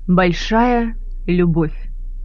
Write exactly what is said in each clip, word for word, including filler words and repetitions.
Большая любовь.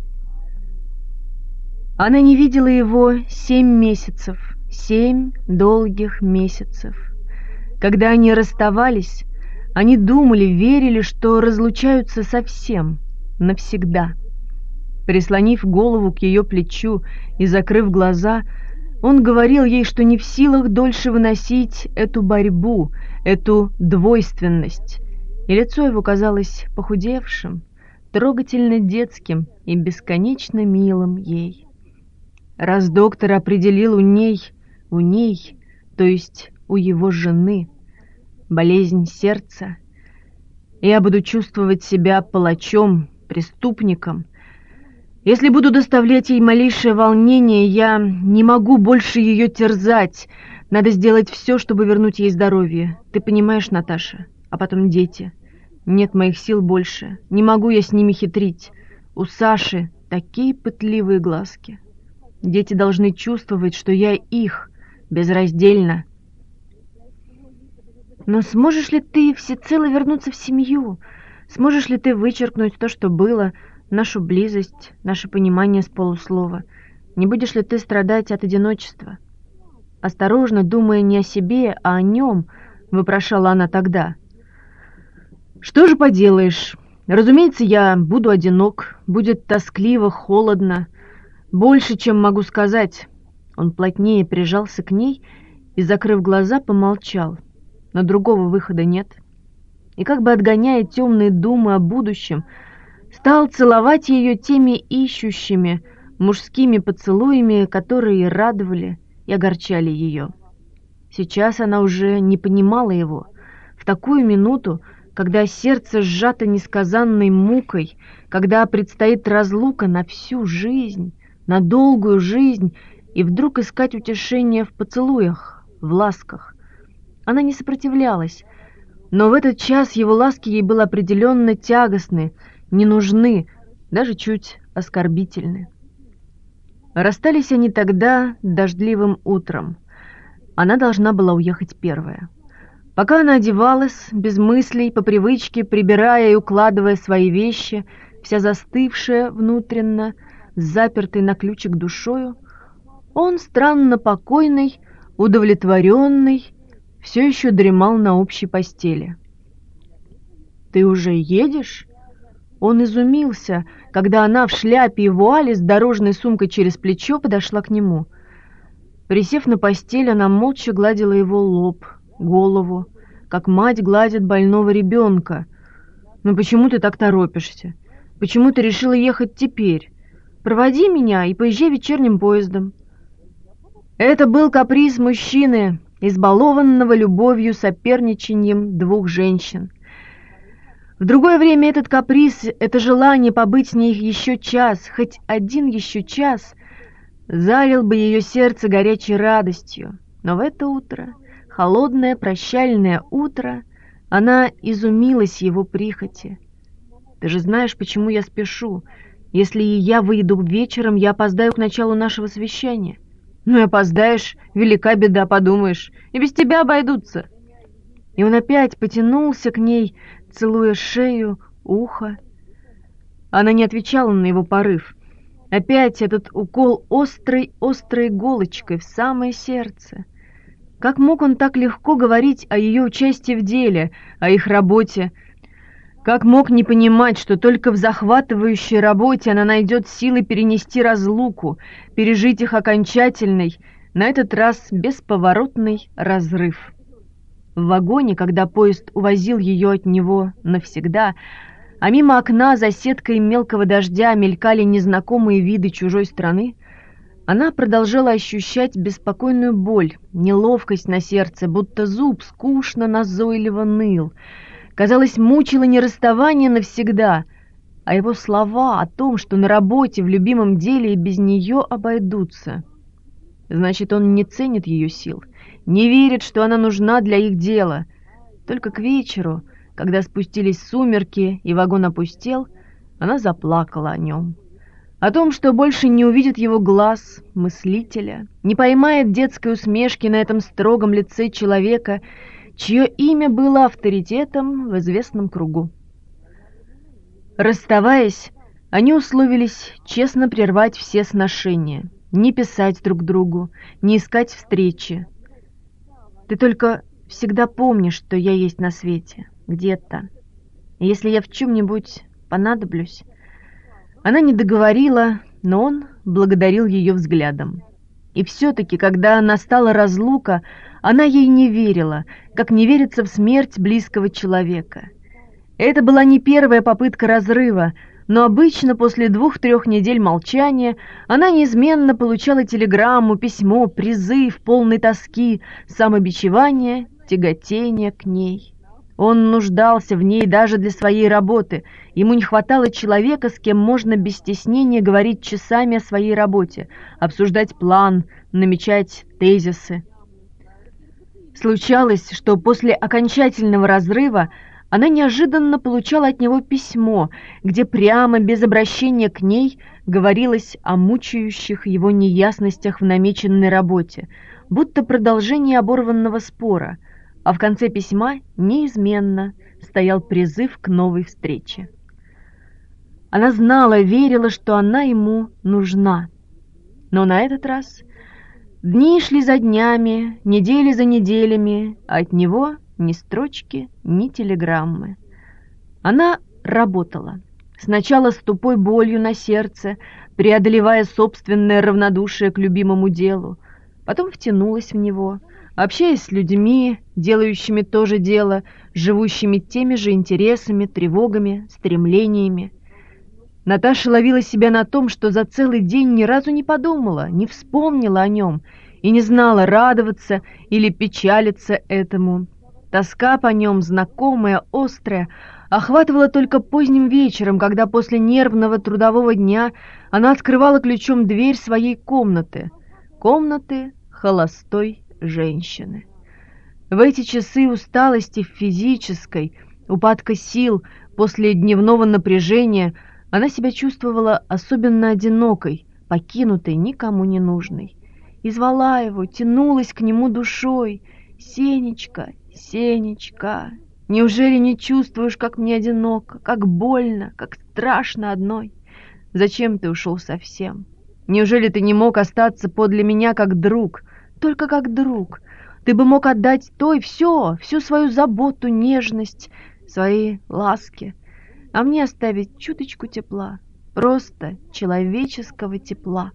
Она не видела его семь месяцев, семь долгих месяцев. Когда они расставались, они думали, верили, что разлучаются совсем, навсегда. Прислонив голову к ее плечу и закрыв глаза, он говорил ей, что не в силах дольше выносить эту борьбу, эту двойственность, и лицо его казалось похудевшим, трогательно детским и бесконечно милым ей. Раз доктор определил у ней, у ней, то есть у его жены, болезнь сердца, я буду чувствовать себя палачом, преступником. Если буду доставлять ей малейшее волнение, я не могу больше ее терзать. Надо сделать все, чтобы вернуть ей здоровье. Ты понимаешь, Наташа? А потом дети. Нет моих сил больше. Не могу я с ними хитрить. У Саши такие пытливые глазки. Дети должны чувствовать, что я их, безраздельно. Но сможешь ли ты всецело вернуться в семью? Сможешь ли ты вычеркнуть то, что было, нашу близость, наше понимание с полуслова? Не будешь ли ты страдать от одиночества? Осторожно, думая не о себе, а о нем, вопрошала она тогда. Что же поделаешь? Разумеется, я буду одинок, будет тоскливо, холодно, больше, чем могу сказать. Он плотнее прижался к ней и, закрыв глаза, помолчал. Но другого выхода нет. И как бы отгоняя темные думы о будущем, стал целовать ее теми ищущими мужскими поцелуями, которые радовали и огорчали ее. Сейчас она уже не понимала его. В такую минуту, когда сердце сжато несказанной мукой, когда предстоит разлука на всю жизнь, на долгую жизнь, и вдруг искать утешение в поцелуях, в ласках. Она не сопротивлялась, но в этот час его ласки ей были определенно тягостны, не нужны, даже чуть оскорбительны. Расстались они тогда дождливым утром. Она должна была уехать первая. Пока она одевалась, без мыслей, по привычке, прибирая и укладывая свои вещи, вся застывшая внутренно, запертый на ключик душою, он, странно покойный, удовлетворенный, все еще дремал на общей постели. «Ты уже едешь?» Он изумился, когда она в шляпе и вуале с дорожной сумкой через плечо подошла к нему. Присев на постель, она молча гладила его лоб, голову, как мать гладит больного ребенка. «Ну почему ты так торопишься? Почему ты решила ехать теперь? Проводи меня и поезжай вечерним поездом». Это был каприз мужчины, избалованного любовью соперничаньем двух женщин. В другое время этот каприз, это желание побыть с ней еще час, хоть один еще час, залил бы ее сердце горячей радостью. Но в это утро, холодное прощальное утро, она изумилась его прихоти. «Ты же знаешь, почему я спешу. Если и я выйду вечером, я опоздаю к началу нашего совещания». «Ну и опоздаешь, велика беда, подумаешь, и без тебя обойдутся». И он опять потянулся к ней, целуя шею, ухо. Она не отвечала на его порыв. Опять этот укол острой-острой иголочкой в самое сердце. Как мог он так легко говорить о ее участии в деле, о их работе? Как мог не понимать, что только в захватывающей работе она найдет силы перенести разлуку, пережить их окончательный, на этот раз бесповоротный разрыв? В вагоне, когда поезд увозил ее от него навсегда, а мимо окна за сеткой мелкого дождя мелькали незнакомые виды чужой страны, она продолжала ощущать беспокойную боль, неловкость на сердце, будто зуб скучно назойливо ныл. Казалось, мучило не расставание навсегда, а его слова о том, что на работе, в любимом деле и без нее обойдутся. Значит, он не ценит ее сил, не верит, что она нужна для их дела. Только к вечеру, когда спустились сумерки и вагон опустел, она заплакала о нем. О том, что больше не увидит его глаз, мыслителя, не поймает детской усмешки на этом строгом лице человека, чье имя было авторитетом в известном кругу. Расставаясь, они условились честно прервать все сношения, не писать друг другу, не искать встречи. «Ты только всегда помни, что я есть на свете, где-то. И если я в чем-нибудь понадоблюсь...» Она не договорила, но он благодарил ее взглядом. И все-таки, когда настала разлука, она ей не верила, как не верится в смерть близкого человека. Это была не первая попытка разрыва, но обычно после двух-трех недель молчания она неизменно получала телеграмму, письмо, призыв, полный тоски, самобичевания, тяготения к ней. Он нуждался в ней даже для своей работы. Ему не хватало человека, с кем можно без стеснения говорить часами о своей работе, обсуждать план, намечать тезисы. Случалось, что после окончательного разрыва она неожиданно получала от него письмо, где прямо, без обращения к ней, говорилось о мучающих его неясностях в намеченной работе, будто продолжение оборванного спора, а в конце письма неизменно стоял призыв к новой встрече. Она знала, верила, что она ему нужна. Но на этот раз дни шли за днями, недели за неделями, а от него ни строчки, ни телеграммы. Она работала. Сначала с тупой болью на сердце, преодолевая собственное равнодушие к любимому делу, потом втянулась в него, общаясь с людьми, делающими то же дело, живущими теми же интересами, тревогами, стремлениями. Наташа ловила себя на том, что за целый день ни разу не подумала, не вспомнила о нем и не знала, радоваться или печалиться этому. Тоска по нем, знакомая, острая, охватывала только поздним вечером, когда после нервного трудового дня она открывала ключом дверь своей комнаты, комнаты холостой женщины. В эти часы усталости физической, упадка сил после дневного напряжения она себя чувствовала особенно одинокой, покинутой, никому не нужной. И звала его, тянулась к нему душой: «Сенечка, Сенечка, неужели не чувствуешь, как мне одиноко, как больно, как страшно одной? Зачем ты ушел совсем? Неужели ты не мог остаться подле меня как друг, только как друг? Ты бы мог отдать той все, всю свою заботу, нежность, свои ласки, а мне оставить чуточку тепла, просто человеческого тепла».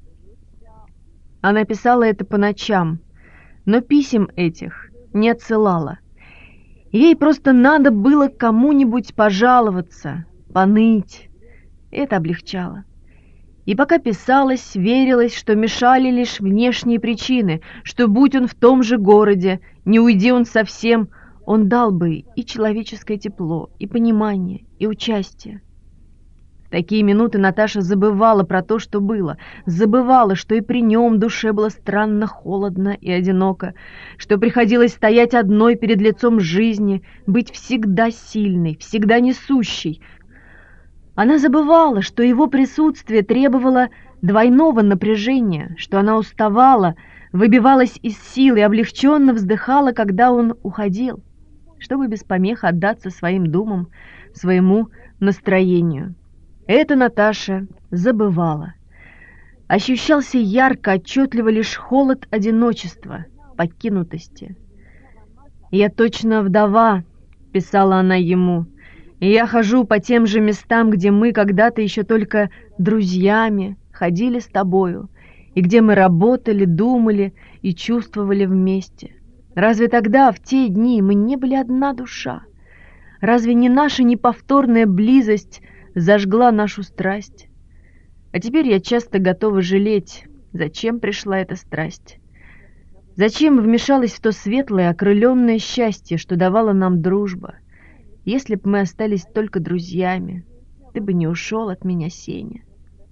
Она писала это по ночам, но писем этих не отсылала. Ей просто надо было кому-нибудь пожаловаться, поныть. Это облегчало. И пока писалось, верилось, что мешали лишь внешние причины, что будь он в том же городе, не уйди он совсем, он дал бы и человеческое тепло, и понимание, и участие. В такие минуты Наташа забывала про то, что было, забывала, что и при нем душе было странно холодно и одиноко, что приходилось стоять одной перед лицом жизни, быть всегда сильной, всегда несущей. Она забывала, что его присутствие требовало двойного напряжения, что она уставала, выбивалась из сил и облегченно вздыхала, когда он уходил, чтобы без помех отдаться своим думам, своему настроению. Это Наташа забывала. Ощущался ярко, отчетливо лишь холод одиночества, покинутости. «Я точно вдова», — писала она ему, — «и я хожу по тем же местам, где мы когда-то еще только друзьями ходили с тобою, и где мы работали, думали и чувствовали вместе. Разве тогда, в те дни, мы не были одна душа? Разве не наша неповторная близость зажгла нашу страсть? А теперь я часто готова жалеть, зачем пришла эта страсть. Зачем вмешалась в то светлое, окрыленное счастье, что давала нам дружба? Если б мы остались только друзьями, ты бы не ушел от меня, Сеня».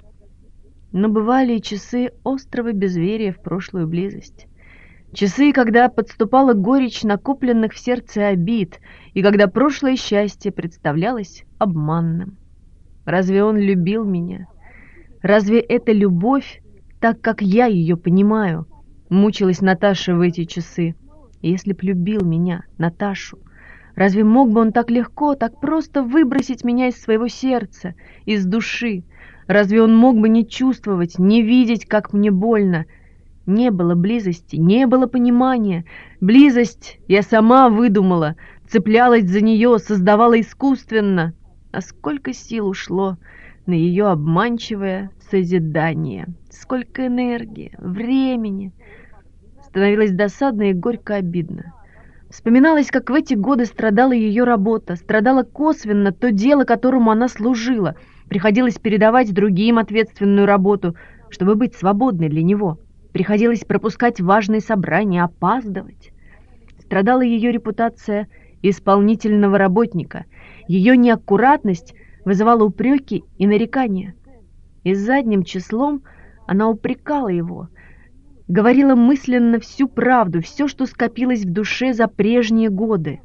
Но бывали и часы острого безверия в прошлую близость. Часы, когда подступала горечь накопленных в сердце обид, и когда прошлое счастье представлялось обманным. Разве он любил меня? Разве это любовь, так как я ее понимаю? Мучилась Наташа в эти часы. Если б любил меня, Наташу, Разве мог бы он так легко, так просто выбросить меня из своего сердца, из души? Разве он мог бы не чувствовать, не видеть, как мне больно? Не было близости, не было понимания. Близость я сама выдумала, цеплялась за нее, создавала искусственно. А сколько сил ушло на ее обманчивое созидание, сколько энергии, времени. Становилось досадно и горько обидно. Вспоминалось, как в эти годы страдала ее работа, страдала косвенно то дело, которому она служила. Приходилось передавать другим ответственную работу, чтобы быть свободной для него. Приходилось пропускать важные собрания, опаздывать. Страдала ее репутация исполнительного работника. Ее неаккуратность вызывала упреки и нарекания. И задним числом она упрекала его, говорила мысленно всю правду, все, что скопилось в душе за прежние годы.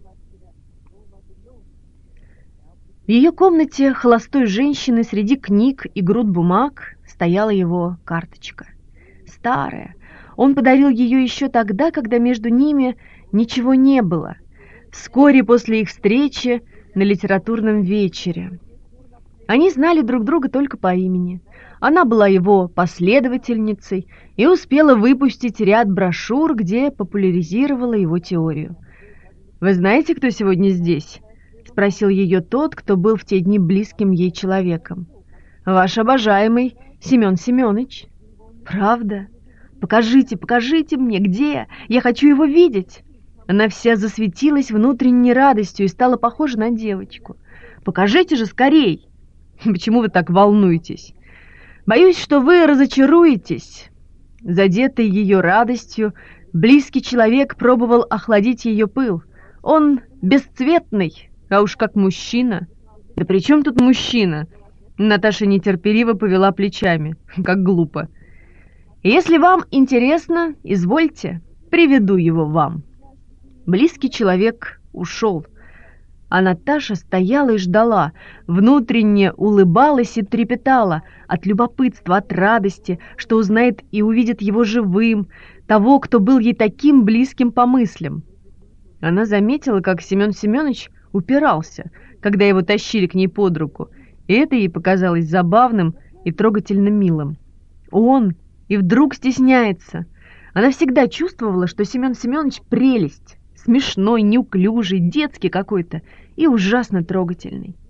В ее комнате холостой женщины среди книг и груд бумаг стояла его карточка. Старая. Он подарил ее еще тогда, когда между ними ничего не было, вскоре после их встречи на литературном вечере. Они знали друг друга только по имени. Она была его последовательницей и успела выпустить ряд брошюр, где популяризировала его теорию. «Вы знаете, кто сегодня здесь?» — спросил ее тот, кто был в те дни близким ей человеком. «Ваш обожаемый Семен Семенович». «Правда? Покажите, покажите мне, где? Я хочу его видеть». Она вся засветилась внутренней радостью и стала похожа на девочку. «Покажите же скорей!» «Почему вы так волнуетесь?» «Боюсь, что вы разочаруетесь». Задетый ее радостью, близкий человек пробовал охладить ее пыл. Он бесцветный, а уж как мужчина. «Да при чем тут мужчина?» Наташа нетерпеливо повела плечами. Как глупо. «Если вам интересно, извольте, приведу его вам». Близкий человек ушел, а Наташа стояла и ждала, внутренне улыбалась и трепетала от любопытства, от радости, что узнает и увидит его живым, того, кто был ей таким близким по мыслям. Она заметила, как Семен Семенович упирался, когда его тащили к ней под руку, и это ей показалось забавным и трогательно милым. Он и вдруг стесняется. Она всегда чувствовала, что Семен Семенович прелесть, смешной, неуклюжий, детский какой-то и ужасно трогательный.